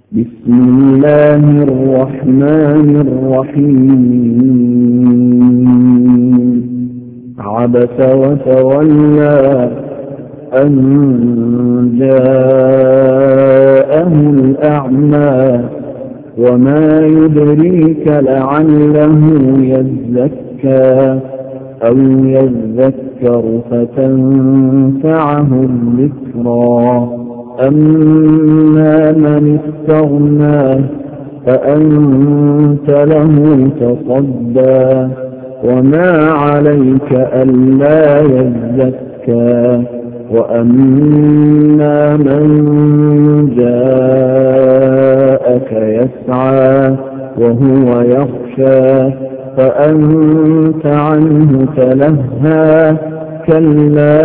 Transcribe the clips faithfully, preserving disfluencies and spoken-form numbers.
بسم الله الرحمن الرحيم عبس وتولى أن جاءه الأعمى وما يدريك لعله يزكى أو يذكر فتنفعه الذكرى أما من استغنى فأنت له تصدى وما عليك ألا يزكى وأما من جاءك يسعى وهو يخشى فأنت عنه تلهى كلا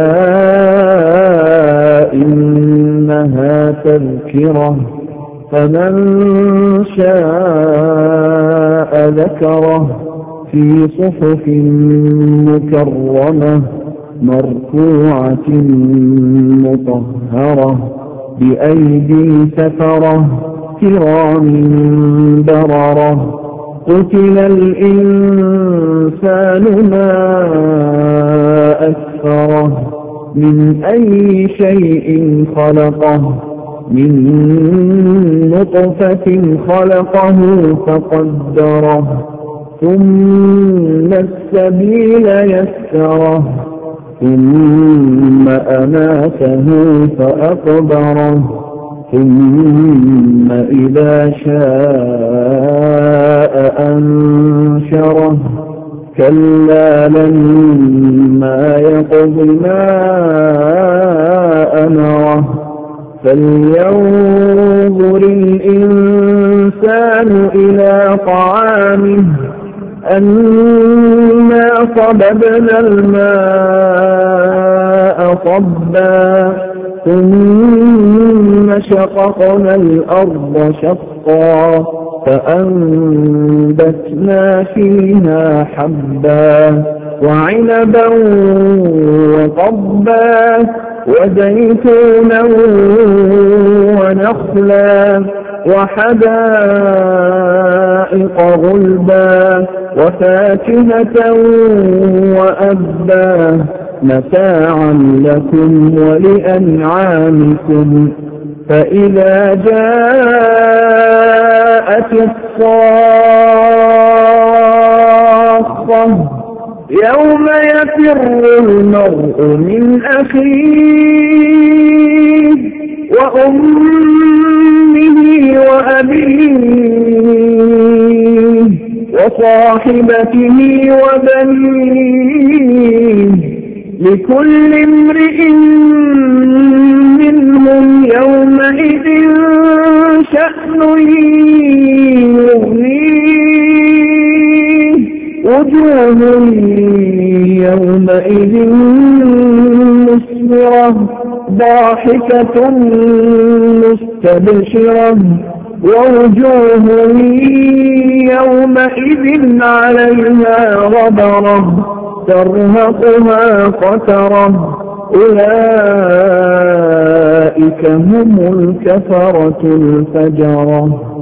إنها تذكرة فمن شاء ذكره في صحف مكرمة مرفوعة مطهرة بأيدي سفرة كرام بررة قتل الإنسان ما أكفره من أي شيء خلقه من نطفة خلقه فقدره ثم السبيل يسره ثم أماته فأقبره ثم إذا شاء أنشره كلا لما يقض ما أمره فلينظر الإنسان إلى طعامه أنا صببنا الماء صبا ثم شققنا الأرض شقا فأنبتنا فيها حبا وعنبا وقضبا وزيتونا ونخلا وحدائق غلبا وفاكهة وأبا متاعا لكم ولأنعامكم فإذا جاءت الصاخة يوم يفر المرء من أخيه وأمه وأبيه وصاحبته وبنيه لكل امرئ منهم يومئذ شأن يغنيه وجوه يومئذ مسفرة ضاحكة مستبشرة ووجوه يومئذ عليها غبرة ترهقها قترة أولئك هم الكفرة الفجرة.